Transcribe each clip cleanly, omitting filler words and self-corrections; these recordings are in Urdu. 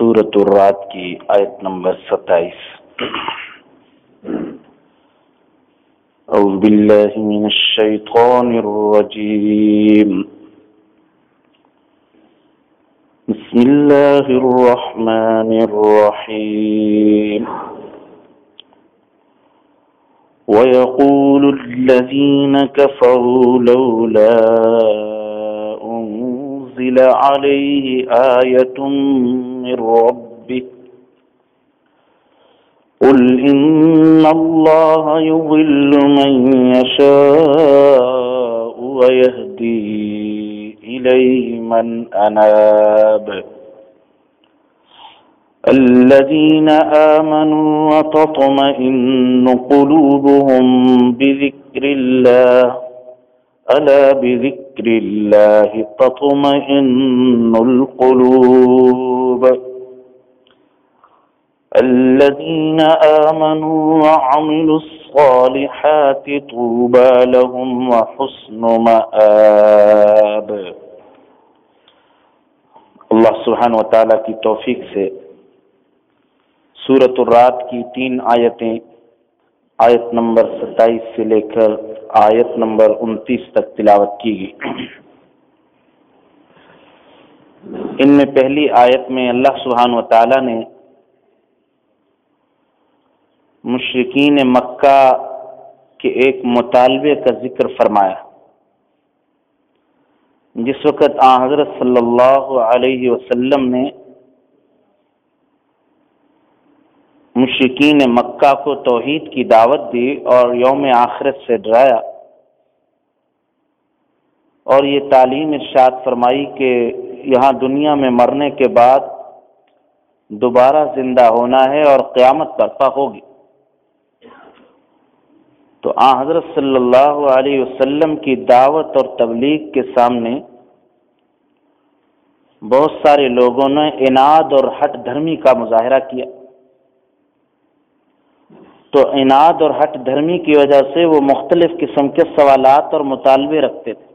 سورۃ الرعد کی آیت نمبر 27۔ اعوذ باللہ من الشیطان الرجیم، بسم اللہ الرحمن الرحیم۔ وَيَقُولُ الَّذِينَ كَفَرُوا لَوْلَا أُنزِلَ عَلَيْهِ آيَةٌ مِّن رَّبِّهِ قُلْ إِنَّ اللَّهَ يُضِلُّ مَن يَشَاءُ وَيَهْدِي إِلَيْهِ مَنْ أَنَابَ الذين آمنوا وتطمئن قلوبهم بذكر الله ألا بذكر الله تطمئن القلوب الذين آمنوا وعملوا الصالحات طوبى لهم وحسن مآب۔ اللہ سبحانہ وتعالیٰ کی توفیق سے سورۃ الرعد کی 3 آیتیں آیت نمبر 27 سے لے کر آیت نمبر 29 تک تلاوت کی گئی۔ ان میں پہلی آیت میں اللہ سبحانہ وتعالیٰ نے مشرکین مکہ کے ایک مطالبے کا ذکر فرمایا۔ جس وقت حضرت صلی اللہ علیہ وسلم نے مشرکین مکہ کو توحید کی دعوت دی اور یوم آخرت سے ڈرایا، اور یہ تعلیم ارشاد فرمائی کہ یہاں دنیا میں مرنے کے بعد دوبارہ زندہ ہونا ہے اور قیامت برپا ہوگی، تو حضرت صلی اللہ علیہ وسلم کی دعوت اور تبلیغ کے سامنے بہت سارے لوگوں نے عناد اور ہٹ دھرمی کا مظاہرہ کیا۔ تو عناد اور ہٹ دھرمی کی وجہ سے وہ مختلف قسم کے سوالات اور مطالبے رکھتے تھے،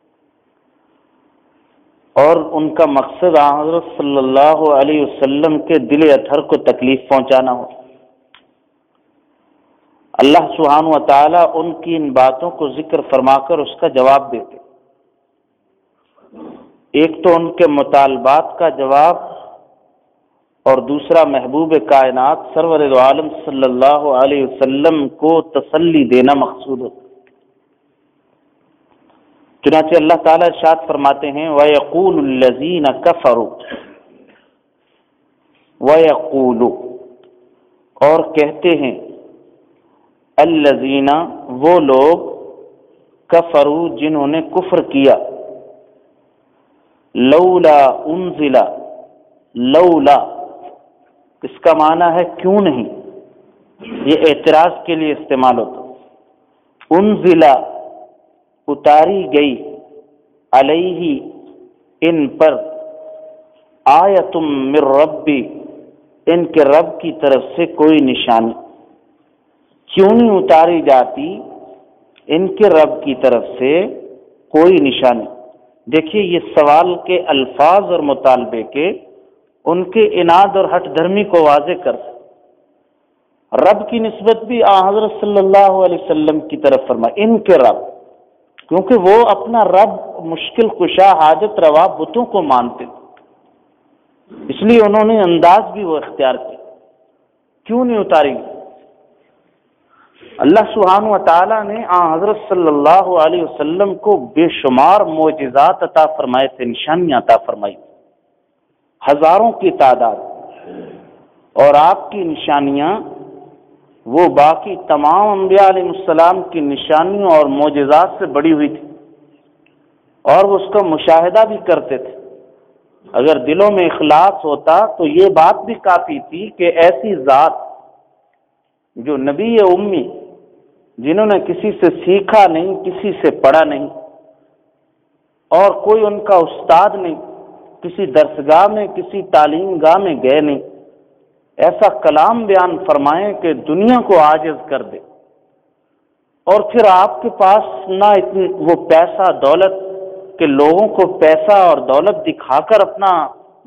اور ان کا مقصد حضرت صلی اللہ علیہ وسلم کے دل اطہر کو تکلیف پہنچانا ہو۔ اللہ سبحانہ و تعالیٰ ان کی ان باتوں کو ذکر فرما کر اس کا جواب دیتے۔ ایک تو ان کے مطالبات کا جواب، اور دوسرا محبوب کائنات سرور دو عالم صلی اللہ علیہ وسلم کو تسلی دینا مقصود ہوتا۔ چنانچہ اللہ تعالیٰ ارشاد فرماتے ہیں وَيَقُولُ الَّذِينَ كَفَرُوا، وَيَقُولُ اور کہتے ہیں، الَّذِينَ وہ لوگ، کفروا جنہوں نے کفر کیا، لولا انزل، لولا اس کا معنی ہے کیوں نہیں، یہ اعتراض کے لیے استعمال ہوتا۔ انزل اتاری گئی، علیہ ان پر، آیۃ من ربی ان کے رب کی طرف سے کوئی نشانی، کیوں نہیں اتاری جاتی ان کے رب کی طرف سے کوئی نشانی۔ دیکھیے یہ سوال کے الفاظ اور مطالبے کے ان کے عناد اور ہٹ دھرمی کو واضح کر، رب کی نسبت بھی حضرت صلی اللہ علیہ وسلم کی طرف فرمائے، ان کے رب، کیونکہ وہ اپنا رب مشکل کشا حاجت روا بتوں کو مانتے تھے، اس لیے انہوں نے انداز بھی وہ اختیار کیا، کیوں نہیں اتاری گئی۔ اللہ سبحانہ و تعالیٰ نے حضرت صلی اللہ علیہ وسلم کو بے شمار معجزات عطا فرمائے تھے، نشانیاں عطا فرمائی، ہزاروں کی تعداد، اور آپ کی نشانیاں وہ باقی تمام انبیاء علیہ السلام کی نشانیوں اور معجزات سے بڑی ہوئی تھی، اور وہ اس کا مشاہدہ بھی کرتے تھے۔ اگر دلوں میں اخلاص ہوتا تو یہ بات بھی کافی تھی کہ ایسی ذات جو نبی امی، جنہوں نے کسی سے سیکھا نہیں، کسی سے پڑھا نہیں، اور کوئی ان کا استاد نہیں، کسی درسگاہ میں کسی تعلیم گاہ میں گئے نہیں، ایسا کلام بیان فرمائیں کہ دنیا کو عاجز کر دے، اور پھر آپ کے پاس نہ اتنی وہ پیسہ دولت کہ لوگوں کو پیسہ اور دولت دکھا کر اپنا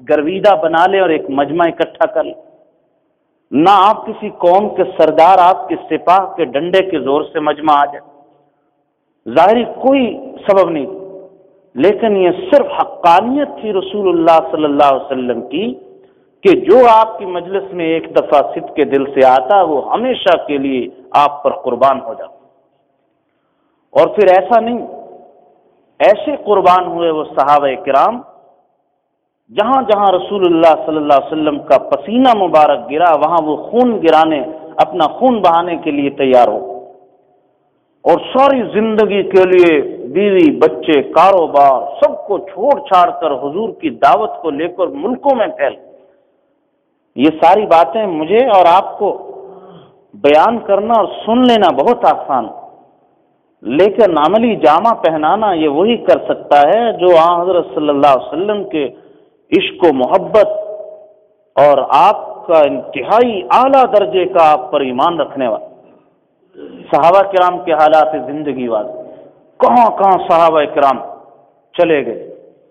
گرویدہ بنا لیں اور ایک مجمع اکٹھا کر لیں، نہ آپ کسی قوم کے سردار آپ کے سپاہ کے ڈنڈے کے زور سے مجمع آ جائے، ظاہری کوئی سبب نہیں، لیکن یہ صرف حقانیت تھی رسول اللہ صلی اللہ علیہ وسلم کی کہ جو آپ کی مجلس میں ایک دفعہ صدق کے دل سے آتا وہ ہمیشہ کے لیے آپ پر قربان ہو جاتا۔ اور پھر ایسا نہیں، ایسے قربان ہوئے وہ صحابہ کرام، جہاں جہاں رسول اللہ صلی اللہ علیہ وسلم کا پسینہ مبارک گرا وہاں وہ خون گرانے، اپنا خون بہانے کے لیے تیار ہو، اور ساری زندگی کے لیے بیوی بچے کاروبار سب کو چھوڑ چھاڑ کر حضور کی دعوت کو لے کر ملکوں میں پھیل۔ یہ ساری باتیں مجھے اور آپ کو بیان کرنا اور سن لینا بہت آسان، لیکن عملی جامہ پہنانا یہ وہی کر سکتا ہے جو حضرت صلی اللہ علیہ وسلم کے عشق و محبت اور آپ کا انتہائی اعلیٰ درجے کا آپ پر ایمان رکھنے والا۔ صحابہ کرام کے حالات زندگی والے، کہاں کہاں صحابہ کرام چلے گئے۔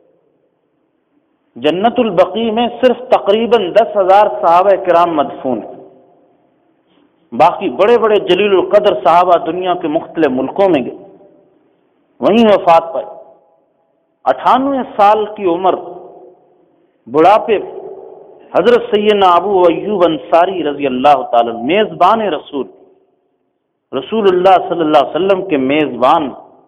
جنت البقیع میں صرف تقریباً 10,000 صحابہ کرام مدفون ہیں، باقی بڑے بڑے جلیل القدر صحابہ دنیا کے مختلف ملکوں میں گئے، وہیں وفات پائے۔ 98 سال کی عمر، بڑھاپے، حضرت سیدنا ابو ایوب انصاری رضی اللہ تعالی میزبان رسول اللہ صلی اللہ علیہ وسلم کے میزبان،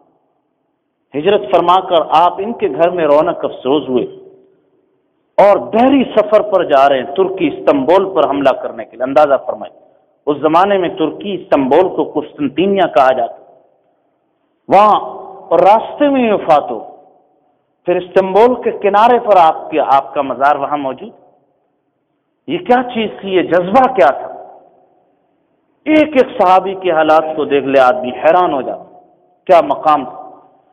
ہجرت فرما کر آپ ان کے گھر میں رونق افروز ہوئے اور بحری سفر پر جا رہے ہیں ترکی استنبول پر حملہ کرنے کے لیے۔ اندازہ فرمائیں، اس زمانے میں ترکی استنبول کو قسطنطینیہ کہا جاتا، وہاں اور راستے میں وفات ہو، پھر استنبول کے کنارے پر آپ کا مزار وہاں موجود۔ یہ کیا چیز تھی، یہ جذبہ کیا تھا؟ ایک ایک صحابی کے حالات کو دیکھ لے آدمی حیران ہو جاتا، کیا مقام تھا۔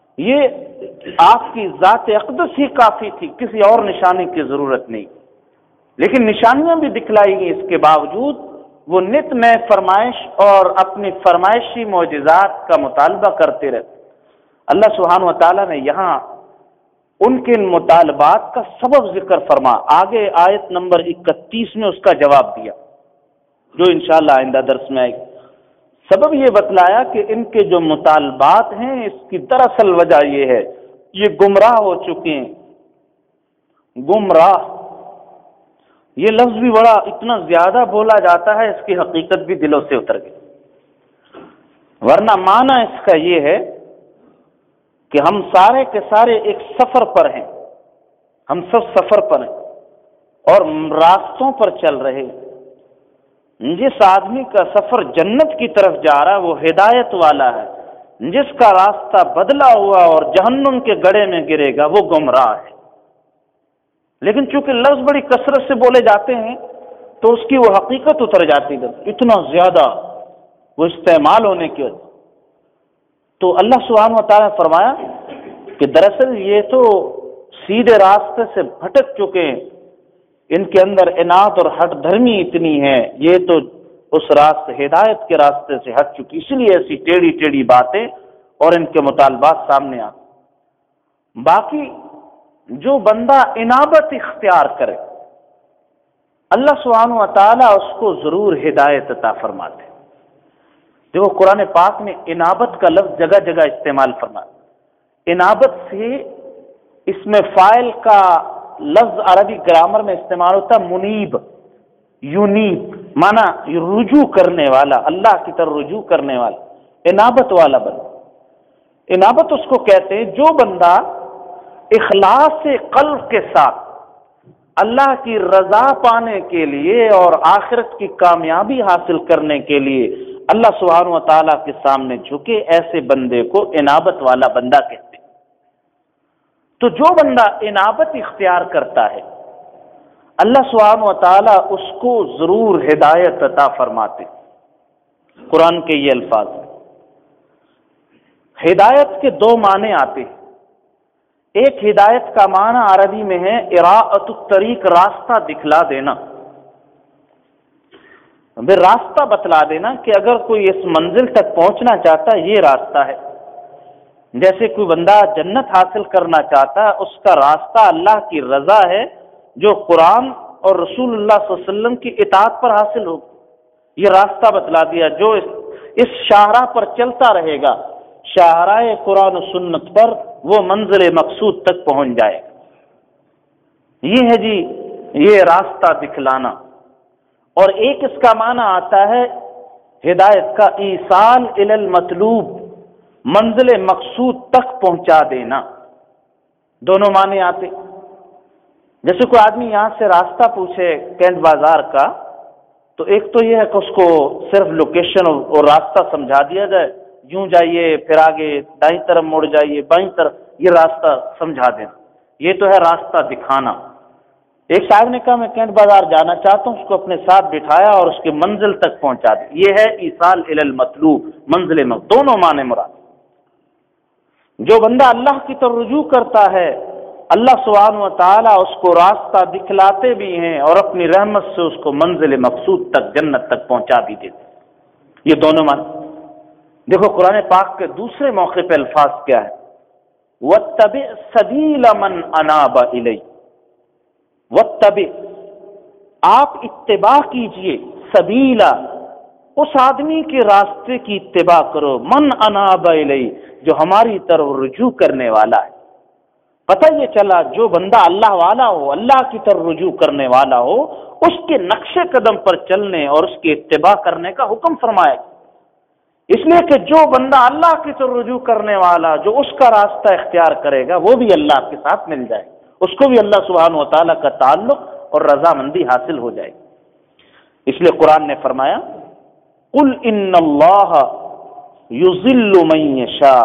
یہ آپ کی ذات اقدس ہی کافی تھی، کسی اور نشانی کی ضرورت نہیں، لیکن نشانیاں بھی دکھلائی گئی، اس کے باوجود وہ نت نئے فرمائش اور اپنی فرمائشی معجزات کا مطالبہ کرتے رہتے۔ اللہ سبحانہ و تعالیٰ نے یہاں ان کے ان مطالبات کا سبب ذکر فرما، آگے آیت نمبر 31 میں اس کا جواب دیا، جو انشاءاللہ آئندہ درس میں آئے گی۔ سبب یہ بتلایا کہ ان کے جو مطالبات ہیں اس کی دراصل وجہ یہ ہے، یہ گمراہ ہو چکے ہیں۔ گمراہ یہ لفظ بھی بڑا اتنا زیادہ بولا جاتا ہے، اس کی حقیقت بھی دلوں سے اتر گئی، ورنہ معنی اس کا یہ ہے کہ ہم سارے کے سارے ایک سفر پر ہیں، ہم سب سفر پر ہیں اور راستوں پر چل رہے ہیں۔ جس آدمی کا سفر جنت کی طرف جا رہا ہے وہ ہدایت والا ہے، جس کا راستہ بدلا ہوا اور جہنم کے گڑھے میں گرے گا وہ گمراہ ہے۔ لیکن چونکہ لفظ بڑی کثرت سے بولے جاتے ہیں تو اس کی وہ حقیقت اتر جاتی ہے، اتنا زیادہ وہ استعمال ہونے کی وجہ۔ تو اللہ سبحانہ و تعالیٰ نے فرمایا کہ دراصل یہ تو سیدھے راستے سے بھٹک چکے ہیں، ان کے اندر اناد اور ہٹ دھرمی اتنی ہے، یہ تو اس راستے ہدایت کے راستے سے ہٹ چکی، اس لیے ایسی ٹیڑھی ٹیڑھی باتیں اور ان کے مطالبات سامنے آتے۔ باقی جو بندہ انابت اختیار کرے اللہ سبحانہ و تعالیٰ اس کو ضرور ہدایت عطا فرماتے۔ دیکھو قرآن پاک میں انابت کا لفظ جگہ جگہ استعمال فرماتا۔ انابت سے اس میں فاعل کا لفظ عربی گرامر میں استعمال ہوتا ہے منیب، یونیب، مانا رجوع کرنے والا، اللہ کی طرف رجوع کرنے والا، انابت والا بندہ۔ انابت اس کو کہتے ہیں جو بندہ اخلاص قلب کے ساتھ اللہ کی رضا پانے کے لیے اور آخرت کی کامیابی حاصل کرنے کے لیے اللہ سبحانہ و تعالیٰ کے سامنے جھکے، ایسے بندے کو انابت والا بندہ کہتے ہیں۔ تو جو بندہ انابت اختیار کرتا ہے اللہ سبحانہ و تعالیٰ اس کو ضرور ہدایت عطا فرماتے۔ قرآن کے یہ الفاظ ہیں۔ ہدایت کے دو معنی آتے ہیں۔ ایک ہدایت کا معنی عربی میں ہے اراءۃ الطریق، راستہ دکھلا دینا، راستہ بتلا دینا کہ اگر کوئی اس منزل تک پہنچنا چاہتا ہے یہ راستہ ہے۔ جیسے کوئی بندہ جنت حاصل کرنا چاہتا ہے، اس کا راستہ اللہ کی رضا ہے، جو قرآن اور رسول اللہ صلی اللہ علیہ وسلم کی اطاعت پر حاصل ہوگا. یہ راستہ بتلا دیا جو اس شاہراہ پر چلتا رہے گا، شاہراہ قرآن و سنت پر، وہ منزل مقصود تک پہنچ جائے گا. یہ ہے جی یہ راستہ دکھلانا. اور ایک اس کا معنی آتا ہے ہدایت کا ایصال الی المطلوب، منزل مقصود تک پہنچا دینا. دونوں معنی آتے. جیسے کوئی آدمی یہاں سے راستہ پوچھے کینٹ بازار کا، تو ایک تو یہ ہے کہ اس کو صرف لوکیشن اور راستہ سمجھا دیا جائے، یوں جائیے پھر آگے دائیں طرف مڑ جائیے بائیں طرف، یہ راستہ سمجھا دینا، یہ تو ہے راستہ دکھانا. ایک صاحب نے کہا میں کینٹ بازار جانا چاہتا ہوں، اس کو اپنے ساتھ بٹھایا اور اس کی منزل تک پہنچا دیا. یہ ہے ایصال الی المطلوب، منزل مقصود. دونوں معنی مراد. جو بندہ اللہ کی طرف رجوع کرتا ہے، اللہ سبحانہ و تعالیٰ اس کو راستہ دکھلاتے بھی ہیں اور اپنی رحمت سے اس کو منزل مقصود تک، جنت تک پہنچا بھی دیتے. یہ دونوں معنی. دیکھو قرآن پاک کے دوسرے موقع پہ الفاظ کیا ہے؟ وَاتَّبِعْ سَبِيلَ مَنْ أَنَابَ إِلَيَّ. وَاتَّبِعْ، آپ اتباع کیجئے، سبیلا، اس آدمی کے راستے کی اتباع کرو، من اناب الیہ، جو ہماری طرف رجوع کرنے والا ہے. پتہ یہ چلا جو بندہ اللہ والا ہو، اللہ کی طرف رجوع کرنے والا ہو، اس کے نقش قدم پر چلنے اور اس کی اتباع کرنے کا حکم فرمایا. اس لیے کہ جو بندہ اللہ کی طرف رجوع کرنے والا، جو اس کا راستہ اختیار کرے گا، وہ بھی اللہ کے ساتھ مل جائے گا، اس کو بھی اللہ سبحانہ و تعالیٰ کا تعلق اور رضامندی حاصل ہو جائے گی. اس لیے قرآن نے فرمایا قل ان اللہ یضل من یشاء،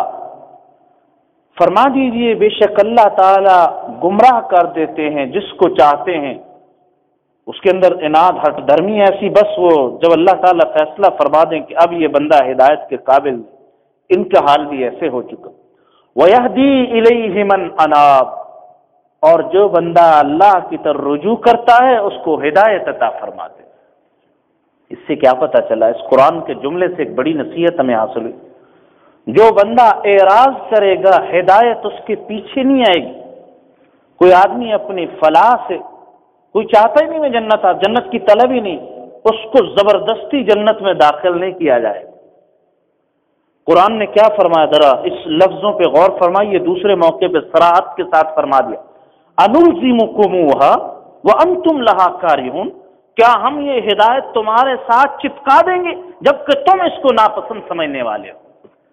فرما دیجئے بے شک اللہ تعالیٰ گمراہ کر دیتے ہیں جس کو چاہتے ہیں. اس کے اندر اناد ہٹ دھرمی ایسی، بس وہ جب اللہ تعالیٰ فیصلہ فرما دیں کہ اب یہ بندہ ہدایت کے قابل، ان کا حال بھی ایسے ہو چکا. وَيَهْدِي إِلَيْهِ مَنْ أَنَابَ، اور جو بندہ اللہ کی طرف رجوع کرتا ہے اس کو ہدایت عطا فرماتے. اس سے کیا پتہ چلا؟ اس قرآن کے جملے سے ایک بڑی نصیحت ہمیں حاصل ہوئی. جو بندہ اعراض کرے گا ہدایت اس کے پیچھے نہیں آئے گی. کوئی آدمی اپنی فلاح سے، کوئی چاہتا ہی نہیں میں جنت کی طلب ہی نہیں، اس کو زبردستی جنت میں داخل نہیں کیا جائے. قرآن نے کیا فرمایا؟ ذرا اس لفظوں پہ غور فرمائیے. دوسرے موقع پہ صراحت کے ساتھ فرما دیا أَنُلْزِمُكُمُوهَا وَأَنْتُمْ لَهَا كَارِهُونَ، کیا ہم یہ ہدایت تمہارے ساتھ چپکا دیں گے جبکہ تم اس کو ناپسند سمجھنے والے ہو.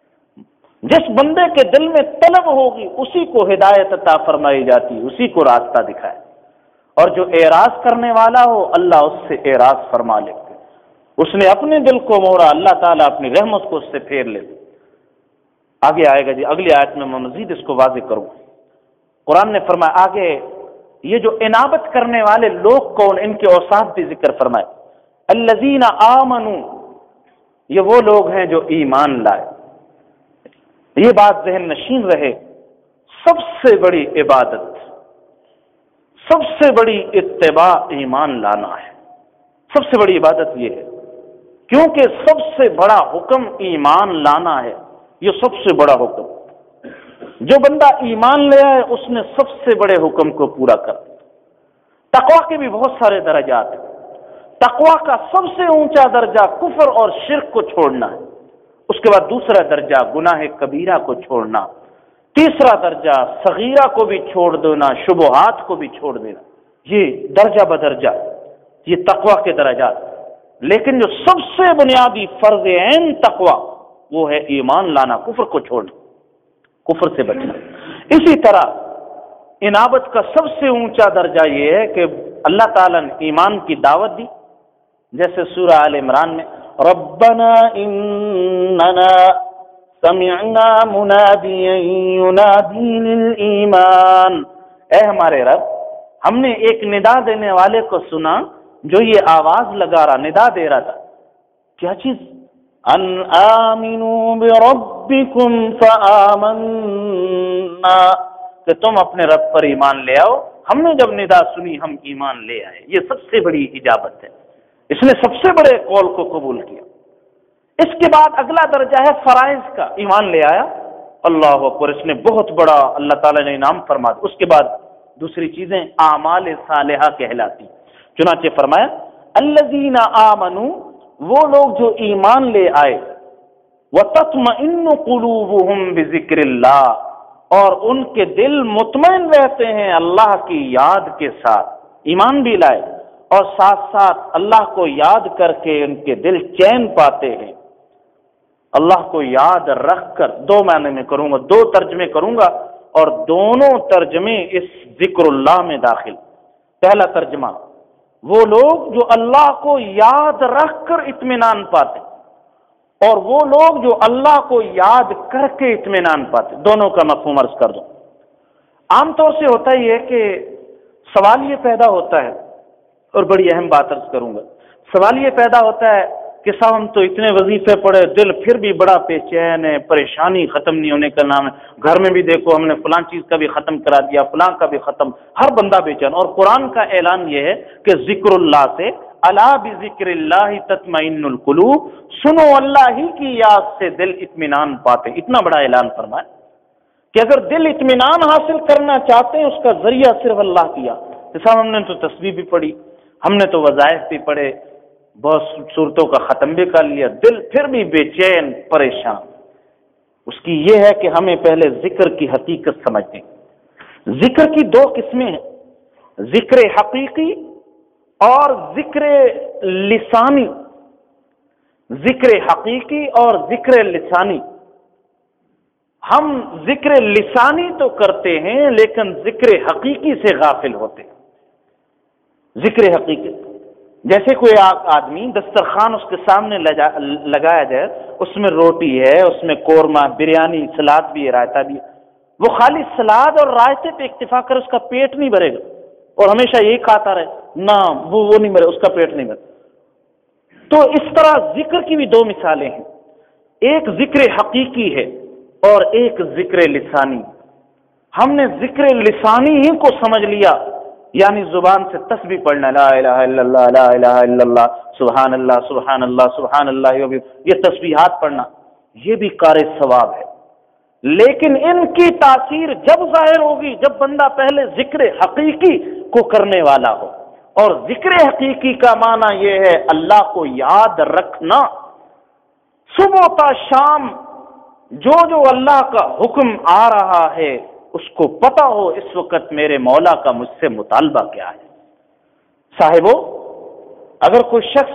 جس بندے کے دل میں طلب ہوگی اسی کو ہدایت عطا فرمائی جاتی، اسی کو راستہ دکھائے. اور جو اعراض کرنے والا ہو اللہ اس سے اعراض فرما لیتے. اس نے اپنے دل کو موڑا، اللہ تعالیٰ اپنی رحمت کو اس سے پھیر لیتے. آگے آئے گا جی اگلی آیت میں میں مزید اس کو واضح کروں. قرآن نے فرمایا آگے یہ جو انابت کرنے والے لوگ کون، ان کے اوصاف بھی ذکر فرمائے. الذین آمنوا، یہ وہ لوگ ہیں جو ایمان لائے. یہ بات ذہن نشین رہے، سب سے بڑی عبادت، سب سے بڑی اتباع ایمان لانا ہے. سب سے بڑی عبادت یہ ہے، کیونکہ سب سے بڑا حکم ایمان لانا ہے. یہ سب سے بڑا حکم، جو بندہ ایمان لے آئے اس نے سب سے بڑے حکم کو پورا کر دیا. تقوی کے بھی بہت سارے درجات ہیں. تقوی کا سب سے اونچا درجہ کفر اور شرک کو چھوڑنا ہے. اس کے بعد دوسرا درجہ گناہ کبیرہ کو چھوڑنا، تیسرا درجہ صغیرہ کو بھی چھوڑ دینا، شبہات کو بھی چھوڑ دینا. یہ درجہ بدرجہ یہ تقوی کے درجات. لیکن جو سب سے بنیادی فرض عین تقوی وہ ہے ایمان لانا، کفر کو چھوڑنا، کفر سے بچنا. اسی طرح انابت کا سب سے اونچا درجہ یہ ہے کہ اللہ تعالیٰ نے ایمان کی دعوت دی. جیسے سورہ آل عمران میں ربنا اننا سمعنا منادیا ینادی للایمان، اے ہمارے رب ہم نے ایک ندا دینے والے کو سنا جو یہ آواز لگا رہا، ندا دے رہا تھا. کیا چیز؟ ان آمنوا بربکم فآمنا، کہ تم اپنے رب پر ایمان لے آؤ. ہم نے جب ندا سنی ہم ایمان لے آئے. یہ سب سے بڑی اجابت ہے. اس نے سب سے بڑے قول کو قبول کیا. اس کے بعد اگلا درجہ ہے فرائض کا. ایمان لے آیا، اللہ اکبر، اس نے بہت بڑا اللہ تعالیٰ نے انعام فرما دیا. اس کے بعد دوسری چیزیں اعمال صالحہ کہلاتی. چنانچہ فرمایا الذین آمنوا، وہ لوگ جو ایمان لے آئے، وتطمئن قلوبهم بذکر اللہ، اور ان کے دل مطمئن رہتے ہیں اللہ کی یاد کے ساتھ. ایمان بھی لائے اور ساتھ ساتھ اللہ کو یاد کر کے ان کے دل چین پاتے ہیں. اللہ کو یاد رکھ کر، دو معنی میں کروں گا، دو ترجمے کروں گا اور دونوں ترجمے اس ذکر اللہ میں داخل. پہلا ترجمہ، وہ لوگ جو اللہ کو یاد رکھ کر اطمینان پاتے، اور وہ لوگ جو اللہ کو یاد کر کے اطمینان پاتے. دونوں کا مفہوم عرض کر دوں. عام طور سے ہوتا ہی ہے کہ سوال یہ پیدا ہوتا ہے، اور بڑی اہم بات عرض کروں گا، سوال یہ پیدا ہوتا ہے کہ صاحب ہم تو اتنے وظیفے پڑھے، دل پھر بھی بڑا بے چین ہے، پریشانی ختم نہیں ہونے کا نام ہے. گھر میں بھی دیکھو ہم نے فلاں چیز کا بھی ختم کرا دیا، فلاں کا بھی ختم، ہر بندہ بے چین. اور قرآن کا اعلان یہ ہے کہ ذکر اللہ سے، الا بذکر اللہ تطمئن القلوب، سنو اللہ ہی کی یاد سے دل اطمینان پاتے. اتنا بڑا اعلان فرمایا کہ اگر دل اطمینان حاصل کرنا چاہتے ہیں، اس کا ذریعہ صرف اللہ کی یاد. جیسا ہم نے تو تسبیح بھی پڑھی، ہم نے تو وظائف بھی پڑھے، بہت صورتوں کا ختم بھی کر لیا، دل پھر بھی بے چین پریشان. اس کی یہ ہے کہ ہمیں پہلے ذکر کی حقیقت سمجھیں. ذکر کی دو قسمیں ہیں، ذکر حقیقی اور ذکر لسانی. ذکر حقیقی اور ذکر لسانی. ہم ذکر لسانی تو کرتے ہیں لیکن ذکر حقیقی سے غافل ہوتے ہیں. ذکر حقیقی جیسے کوئی آدمی دسترخوان اس کے سامنے لگایا جائے، اس میں روٹی ہے، اس میں قورمہ، بریانی، سلاد بھی ہے، رائتا بھی ہے. وہ خالی سلاد اور رائتے پہ اکتفا کر، اس کا پیٹ نہیں بھرے گا اور ہمیشہ یہی کھاتا رہے، نہ وہ نہیں بھرے، اس کا پیٹ نہیں بھرے. تو اس طرح ذکر کی بھی دو مثالیں ہیں، ایک ذکر حقیقی ہے اور ایک ذکر لسانی. ہم نے ذکر لسانی ہی کو سمجھ لیا، یعنی زبان سے تسبیح پڑھنا، لا الہ الا اللہ، لا الہ الا اللہ، سبحان اللہ سبحان اللہ سبحان اللہ، یہ تسبیحات پڑھنا، یہ بھی کار ثواب ہے. لیکن ان کی تاثیر جب ظاہر ہوگی جب بندہ پہلے ذکر حقیقی کو کرنے والا ہو. اور ذکر حقیقی کا معنی یہ ہے اللہ کو یاد رکھنا، صبح تا شام جو اللہ کا حکم آ رہا ہے اس کو پتہ ہو اس وقت میرے مولا کا مجھ سے مطالبہ کیا ہے. صاحبو، اگر کوئی شخص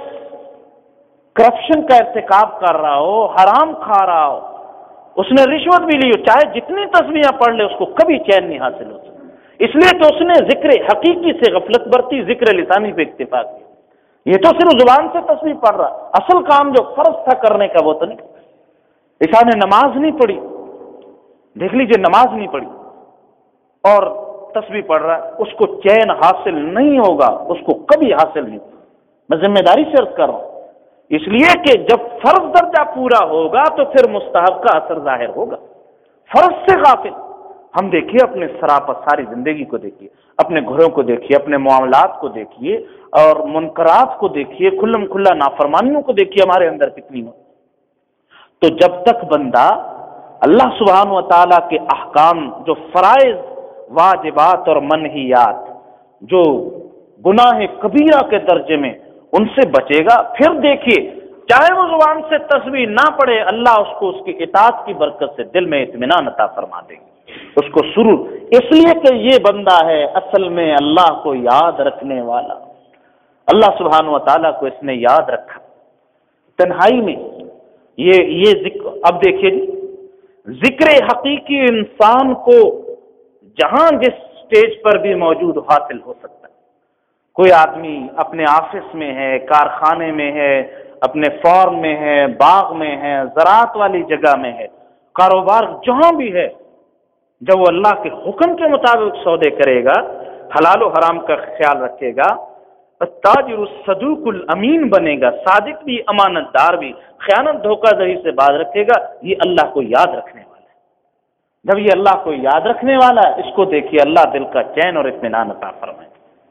کرپشن کا ارتکاب کر رہا ہو، حرام کھا رہا ہو، اس نے رشوت بھی لی ہو، چاہے جتنی تسبیحاں پڑھ لے اس کو کبھی چین نہیں حاصل ہوتا. اس لیے تو اس نے ذکر حقیقی سے غفلت برتی، ذکر لسانی پہ اکتفا کیا. یہ تو صرف زبان سے تسبیح پڑھ رہا، اصل کام جو فرض تھا کرنے کا وہ تو نہیں. عیسیٰ نے نماز نہیں پڑھی، دیکھ لیجئے، نماز نہیں پڑھی اور تسبیح پڑھ رہا ہے، اس کو چین حاصل نہیں ہوگا، اس کو کبھی حاصل نہیں ہوگا. میں ذمہ داری سے عرض کر رہا ہوں، اس لیے کہ جب فرض درجہ پورا ہوگا تو پھر مستحب کا اثر ظاہر ہوگا. فرض سے غافل، ہم دیکھیے اپنے سراپا ساری زندگی کو دیکھیے، اپنے گھروں کو دیکھیے، اپنے معاملات کو دیکھیے اور منکرات کو دیکھیے، کھلم کھلا نافرمانیوں کو دیکھیے ہمارے اندر کتنی ہو. تو جب تک بندہ اللہ سبحانہ و تعالیٰ کے احکام، جو فرائض، واجبات اور منہیات، جو گناہ کبیرہ کے درجے میں، ان سے بچے گا، پھر دیکھیے چاہے وہ زبان سے تسبیح نہ پڑھے، اللہ اس کو اس کی اطاعت کی برکت سے دل میں اطمینان عطا فرما دے گی، اس کو سرور. اس لیے کہ یہ بندہ ہے اصل میں اللہ کو یاد رکھنے والا. اللہ سبحانہ و تعالیٰ کو اس نے یاد رکھا تنہائی میں. یہ ذکر، اب دیکھیے جی، ذکر حقیقی انسان کو جہاں جس سٹیج پر بھی موجود حاصل ہو سکتا ہے. کوئی آدمی اپنے آفس میں ہے، کارخانے میں ہے، اپنے فارم میں ہے، باغ میں ہے، زراعت والی جگہ میں ہے، کاروبار جہاں بھی ہے، جب وہ اللہ کے حکم کے مطابق سودے کرے گا، حلال و حرام کا خیال رکھے گا، التاجر الصدوق الامین بنے گا، صادق بھی، امانت دار بھی، خیانت دھوکہ دہی سے باز رکھے گا، یہ اللہ کو یاد رکھنے والا ہے. جب یہ اللہ کو یاد رکھنے والا ہے، اس کو دیکھیے اللہ دل کا چین اور اطمینان عطا فرمائے.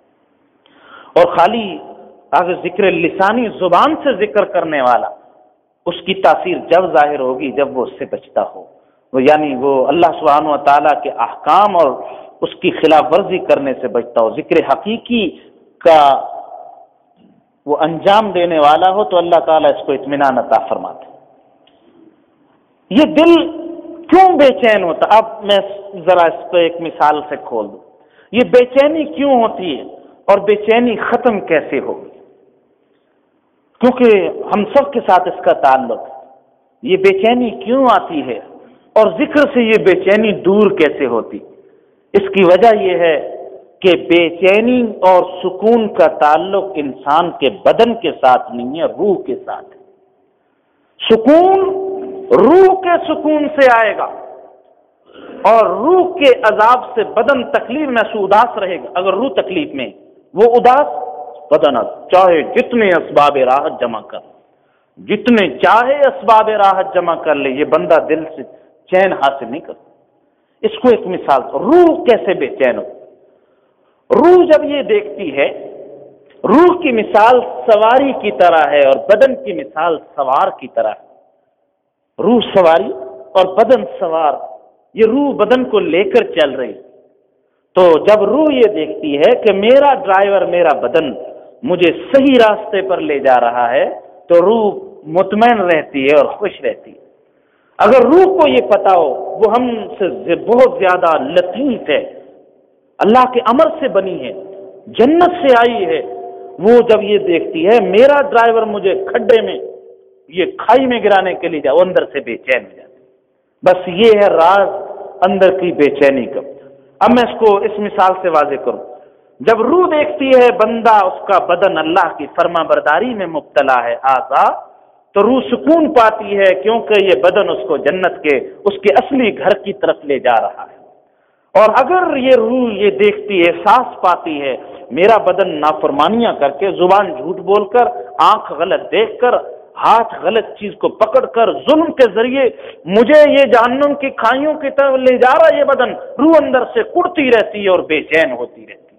اور خالی اگر ذکر لسانی، زبان سے ذکر کرنے والا، اس کی تاثیر جب ظاہر ہوگی جب وہ اس سے بچتا ہو، وہ یعنی وہ اللہ سبحانہ و تعالیٰ کے احکام اور اس کی خلاف ورزی کرنے سے بچتا ہو، ذکر حقیقی کا وہ انجام دینے والا ہو، تو اللہ تعالیٰ اس کو اطمینان عطا فرماتے۔ یہ دل کیوں بے چین ہوتا؟ اب میں ذرا اس کو ایک مثال سے کھول دوں، یہ بے چینی کیوں ہوتی ہے اور بے چینی ختم کیسے ہوگی؟ کیونکہ ہم سب کے ساتھ اس کا تعلق ہے۔ یہ بے چینی کیوں آتی ہے اور ذکر سے یہ بے چینی دور کیسے ہوتی؟ اس کی وجہ یہ ہے کہ بے چینی اور سکون کا تعلق انسان کے بدن کے ساتھ نہیں ہے، روح کے ساتھ ہے۔ سکون روح کے سکون سے آئے گا، اور روح کے عذاب سے بدن تکلیف میں سے اداس رہے گا۔ اگر روح تکلیف میں، وہ اداس بدن چاہے جتنے اسباب راحت جمع کر، جتنے چاہے اسباب راحت جمع کر لے، یہ بندہ دل سے چین حاصل نہیں کرتا۔ اس کو ایک مثال، روح کیسے بے چین ہو؟ روح جب یہ دیکھتی ہے، روح کی مثال سواری کی طرح ہے اور بدن کی مثال سوار کی طرح ہے۔ روح سواری اور بدن سوار، یہ روح بدن کو لے کر چل رہی۔ تو جب روح یہ دیکھتی ہے کہ میرا ڈرائیور، میرا بدن مجھے صحیح راستے پر لے جا رہا ہے، تو روح مطمئن رہتی ہے اور خوش رہتی ہے۔ اگر روح کو یہ پتا ہو وہ ہم سے بہت زیادہ لطیف ہے، اللہ کے امر سے بنی ہے، جنت سے آئی ہے، وہ جب یہ دیکھتی ہے میرا ڈرائیور مجھے کھڈے میں، یہ کھائی میں گرانے کے لیے جائے، وہ اندر سے بے چین ہو جاتی۔ بس یہ ہے راز اندر کی بے چینی کا۔ اب میں اس کو اس مثال سے واضح کروں۔ جب روح دیکھتی ہے بندہ، اس کا بدن اللہ کی فرما برداری میں مبتلا ہے، آزاد، تو روح سکون پاتی ہے، کیونکہ یہ بدن اس کو جنت کے، اس کے اصلی گھر کی طرف لے جا رہا ہے۔ اور اگر یہ روح یہ دیکھتی ہے، احساس پاتی ہے میرا بدن نافرمانیاں کر کے، زبان جھوٹ بول کر، آنکھ غلط دیکھ کر، ہاتھ غلط چیز کو پکڑ کر، ظلم کے ذریعے مجھے یہ جہنم کی کھائیوں کی طرف لے جا رہا ہے، یہ بدن، روح اندر سے کڑتی رہتی ہے اور بے چین ہوتی رہتی ہے۔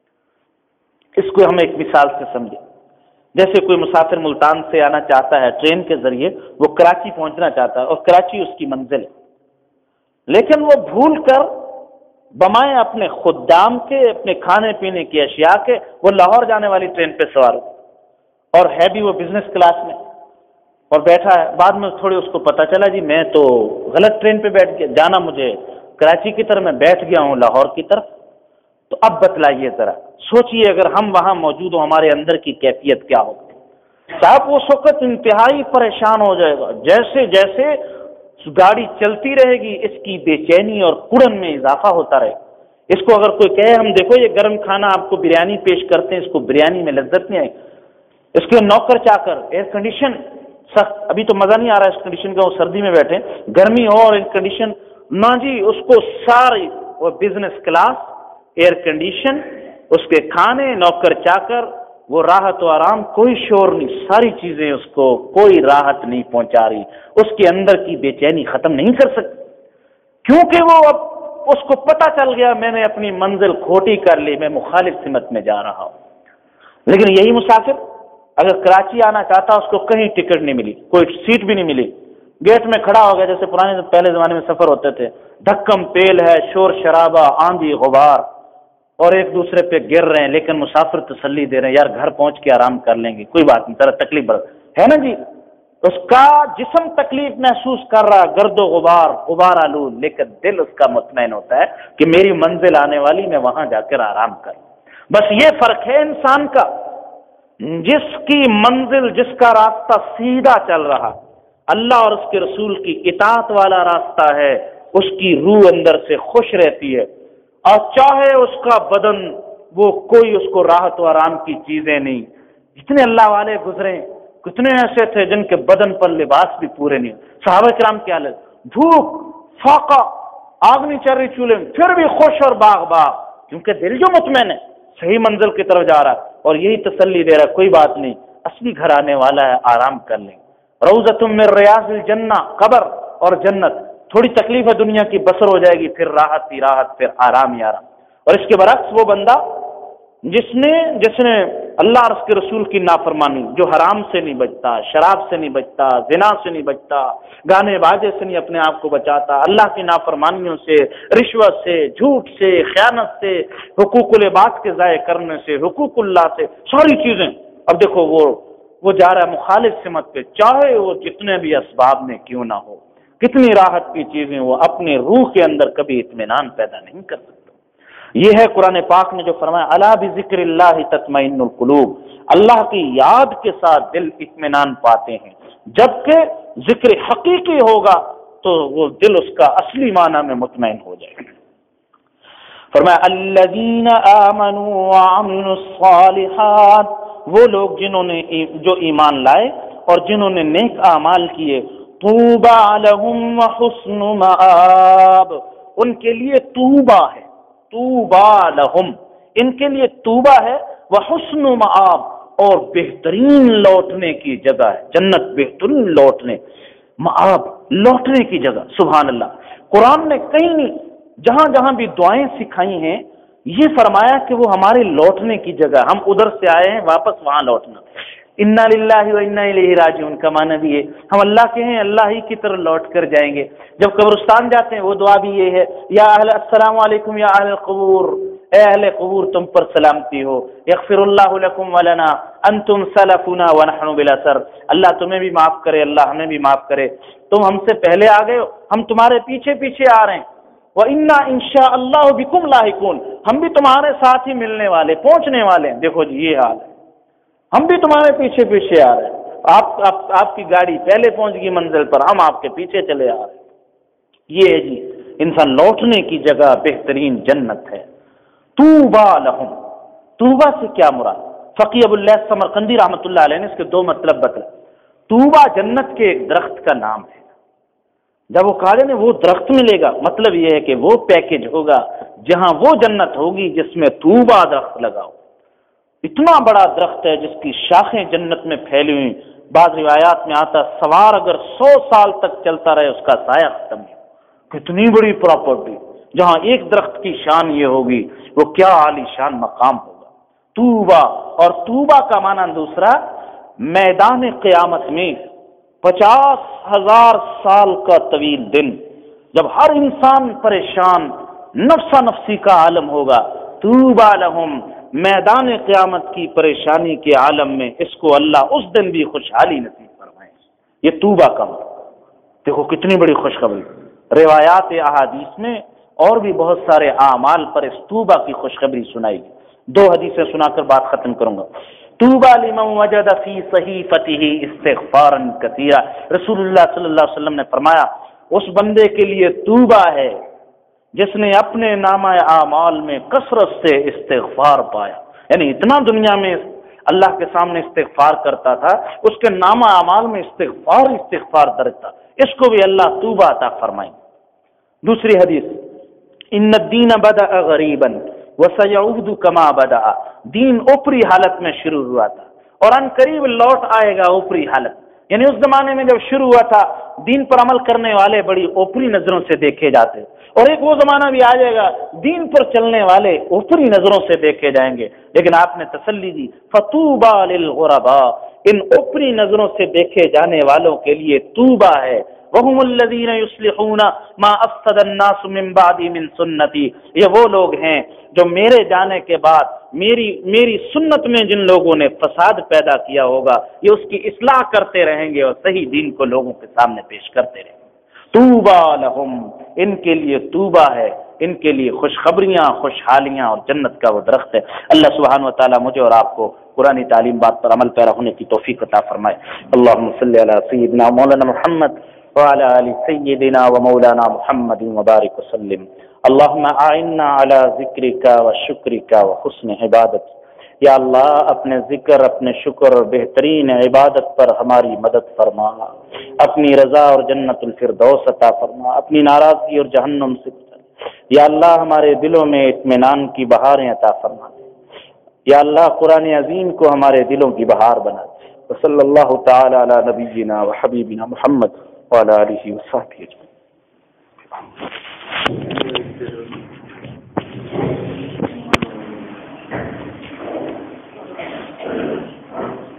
اس کو ہم ایک مثال سے سمجھیں۔ جیسے کوئی مسافر ملتان سے آنا چاہتا ہے ٹرین کے ذریعے، وہ کراچی پہنچنا چاہتا ہے اور کراچی اس کی منزل ہے، لیکن وہ بھول کر بمائے اپنے خدام کے، اپنے کھانے پینے کی اشیاء کے، وہ لاہور جانے والی ٹرین پہ سوار ہو، اور ہے بھی وہ بزنس کلاس میں اور بیٹھا ہے۔ بعد میں تھوڑی اس کو پتا چلا جی میں تو غلط ٹرین پہ بیٹھ گیا، جانا مجھے کراچی کی طرف، میں بیٹھ گیا ہوں لاہور کی طرف۔ تو اب بتلائیے ذرا، سوچئے اگر ہم وہاں موجود ہوں ہمارے اندر کی کیفیت کیا ہوگی؟ صاحب اس وقت انتہائی پریشان ہو جائے گا۔ جیسے جیسے گاڑی چلتی رہے گی، اس کی بے چینی اور کڑن میں اضافہ ہوتا رہے گا۔ اس کو اگر کوئی کہے ہم دیکھو یہ گرم کھانا آپ کو بریانی پیش کرتے ہیں، اس کو بریانی میں لذت نہیں آئی، اس کے نوکر چاکر، ایئر کنڈیشن سخت، ابھی تو مزہ نہیں آ رہا ہے اس کنڈیشن کا، وہ سردی میں بیٹھے، گرمی ہو اور ایئر کنڈیشن نہ جی، اس کو ساری وہ بزنس کلاس، ایئر کنڈیشن، اس کے کھانے، نوکر چاکر، وہ راحت و آرام، کوئی شور نہیں، ساری چیزیں اس کو کوئی راحت نہیں پہنچا رہی، اس کے اندر کی بے چینی ختم نہیں کر سکتی، کیونکہ وہ اب اس کو پتہ چل گیا میں نے اپنی منزل کھوٹی کر لی، میں مخالف سمت میں جا رہا ہوں۔ لیکن یہی مسافر اگر کراچی آنا چاہتا، اس کو کہیں ٹکٹ نہیں ملی، کوئی سیٹ بھی نہیں ملی، گیٹ میں کھڑا ہو گیا، جیسے پہلے زمانے میں سفر ہوتے تھے، دھکم پیل ہے، شور شرابہ، آندھی غبار، اور ایک دوسرے پہ گر رہے ہیں، لیکن مسافر تسلی دے رہے ہیں، یار گھر پہنچ کے آرام کر لیں گے، کوئی بات نہیں، ذرا تکلیف ہے نا جی۔ اس کا جسم تکلیف محسوس کر رہا، گرد و غبار آلود، لیکن دل اس کا مطمئن ہوتا ہے کہ میری منزل آنے والی، میں وہاں جا کر آرام کروں۔ بس یہ فرق ہے انسان کا، جس کی منزل، جس کا راستہ سیدھا چل رہا، اللہ اور اس کے رسول کی اطاعت والا راستہ ہے، اس کی روح اندر سے خوش رہتی ہے، اور چاہے اس کا بدن وہ کوئی اس کو راحت و آرام کی چیزیں نہیں۔ جتنے اللہ والے گزرے، کتنے ایسے تھے جن کے بدن پر لباس بھی پورے نہیں، صحابہ کرام کی حالت، دھوپ، فاقہ، آگ نہیں چل رہی چولہے میں، پھر بھی خوش اور باغ، کیونکہ دل جو مطمئن ہے صحیح منزل کی طرف جا رہا ہے، اور یہی تسلی دے رہا ہے، کوئی بات نہیں، اصلی گھر آنے والا ہے، آرام کر لیں۔ روضۃ من ریاض الجنہ، قبر اور جنت، تھوڑی تکلیف ہے دنیا کی، بسر ہو جائے گی، پھر راحت ہی راحت، پھر آرام ہی آرام۔ اور اس کے برعکس وہ بندہ جس نے اللہ اور اس کے رسول کی نافرمانی، جو حرام سے نہیں بچتا، شراب سے نہیں بچتا، زنا سے نہیں بچتا، گانے باجے سے نہیں اپنے آپ کو بچاتا، اللہ کی نافرمانیوں سے، رشوت سے، جھوٹ سے، خیانت سے، حقوق العباد کے ضائع کرنے سے، حقوق اللہ سے، ساری چیزیں. اب دیکھو وہ جا رہا ہے مخالف سمت پہ، چاہے وہ جتنے بھی اسباب میں کیوں نہ ہو، کتنی راحت کی چیزیں، وہ اپنے روح کے اندر کبھی اطمینان پیدا نہیں کر سکتا. یہ ہے قرآن پاک نے جو فرمایا الا بذکر اللہ تطمئن القلوب، اللہ کی یاد کے ساتھ دل اطمینان پاتے ہیں. جبکہ ذکر حقیقی ہوگا تو وہ دل اس کا اصلی معنی میں مطمئن ہو جائے گا. فرمایا الذین آمنوا وعملوا الصالحات، وہ لوگ جنہوں نے جو ایمان لائے اور جنہوں نے نیک اعمال کیے. طوبی لہم وحسن مآب، ان کے لیے طوبہ ہے، طوبی لہم، ان کے لیے طوبہ ہے، وحسن مآب، اور بہترین لوٹنے کی جگہ ہے. جنت بہترین لوٹنے، مآب لوٹنے کی جگہ. سبحان اللہ. قرآن نے کہیں نہیں جہاں جہاں بھی دعائیں سکھائی ہیں یہ فرمایا کہ وہ ہمارے لوٹنے کی جگہ، ہم ادھر سے آئے ہیں واپس وہاں لوٹنا. انا للہ و انا الیہ راجعون کا معنی بھی ہے ہم اللہ کے ہیں، اللہ ہی کی طرف لوٹ کر جائیں گے. جب قبرستان جاتے ہیں وہ دعا بھی یہ ہے، یا اہل السلام علیکم یا اہل القبور، اے اہل قبور تم پر سلامتی ہو. یغفر اللہ لکم ولنا انتم سلفنا ونحن بالاثر، اللہ تمہیں بھی معاف کرے، اللہ ہمیں بھی معاف کرے، تم ہم سے پہلے آ گئے ہو، ہم تمہارے پیچھے پیچھے آ رہے ہیں. وَإِنَّا إِن شَاءَ اللَّهُ بِكُمْ لَاحِقُونَ، ہم بھی تمہارے ساتھ ہی ملنے والے، پہنچنے والے ہیں. دیکھو جی یہ حال ہے، ہم بھی تمہارے پیچھے پیچھے آ رہے ہیں. آپ کی گاڑی پہلے پہنچ گئی منزل پر، ہم آپ کے پیچھے چلے آ رہے ہیں. یہ ہے جی انسان لوٹنے کی جگہ بہترین جنت ہے. طوبی لہم، طوبہ سے کیا مراد؟ فقی ابو اللہ سمرقندی رحمۃ اللہ علیہ نے اس کے دو مطلب بتائے. طوبہ جنت کے ایک درخت کا نام ہے. جب وہ کہا جائے وہ درخت ملے گا، مطلب یہ ہے کہ وہ پیکج ہوگا جہاں وہ جنت ہوگی جس میں طوبہ درخت لگا ہو. اتنا بڑا درخت ہے جس کی شاخیں جنت میں پھیلی ہوئی. بعض روایات میں آتا سوار اگر 100 سال تک چلتا رہے اس کا سایہ ختم نہیں. کتنی بڑی پراپرٹی، جہاں ایک درخت کی شان یہ ہوگی وہ کیا عالی شان مقام ہوگا. طوبہ، اور طوبہ کا معنی دوسرا میدان قیامت میں 50,000 سال کا طویل دن جب ہر انسان پریشان نفسا نفسی کا عالم ہوگا. طوبی لہم، میدان قیامت کی پریشانی کے عالم میں اس کو اللہ اس دن بھی خوشحالی نصیب فرمائے. یہ طوبہ کا مطلب دیکھو کتنی بڑی خوشخبری. روایات احادیث میں اور بھی بہت سارے اعمال پر اس طوبہ کی خوشخبری سنائی گئی. دو حدیثیں سنا کر بات ختم کروں گا. طوبی لمن وجد فی صحیفته استغفارا کثیرا، رسول اللہ صلی اللہ علیہ وسلم نے فرمایا اس بندے کے لیے طوبہ ہے جس نے اپنے نامہ اعمال میں کثرت سے استغفار پایا. یعنی اتنا دنیا میں اللہ کے سامنے استغفار کرتا تھا، اس کے نامہ اعمال میں استغفار درج تھا. اس کو بھی اللہ طوبہ عطا فرمائے. دوسری حدیث، ان الدین بدأ غریبا وسيعود كما بدأ، دین اوپری حالت میں شروع ہوا تھا اور ان قریب لوٹ آئے گا اوپری حالت. یعنی اس زمانے میں جب شروع ہوا تھا دین پر عمل کرنے والے بڑی اوپری نظروں سے دیکھے جاتے، اور ایک وہ زمانہ بھی آ جائے گا دین پر چلنے والے اوپری نظروں سے دیکھے جائیں گے. لیکن آپ نے تسلی دی فطوبى للغرباء، ان اوپری نظروں سے دیکھے جانے والوں کے لیے طوبہ ہے. وهم الذين يصلحون ما افسد الناس من بعد من سنتی، یہ وہ لوگ ہیں جو میرے جانے کے بعد میری سنت میں جن لوگوں نے فساد پیدا کیا ہوگا یہ اس کی اصلاح کرتے رہیں گے اور صحیح دین کو لوگوں کے سامنے پیش کرتے رہیں گے. طوبی لہم، ان کے لیے طوبہ ہے، ان کے لیے خوشخبریاں، خوشحالیاں اور جنت کا وہ درخت ہے. اللہ سبحانہ و تعالی مجھے اور آپ کو قرآن تعلیم بات پر عمل پیرا ہونے کی توفیق عطا فرمائے. اللہم صلی علی سیدنا مولانا محمد وعلى آل سيدنا ومولانا محمد وبارك وسلم. اللهم أعنا على ذكرك وشكرك وحسن عبادتك. یا اللہ اپنے ذکر، اپنے شکر اور بہترین عبادت پر ہماری مدد فرما، اپنی رضا اور جنت الفردوس عطا فرما، اپنی ناراضگی اور جہنم سے بچا. یا اللہ ہمارے دلوں میں اطمینان کی بہاریں عطا فرما دے. یا اللہ قرآن عظیم کو ہمارے دلوں کی بہار بنا دے. صلی اللہ تعالی علی نبینا و حبیبنا محمد وعلی آلہ وصحبہ.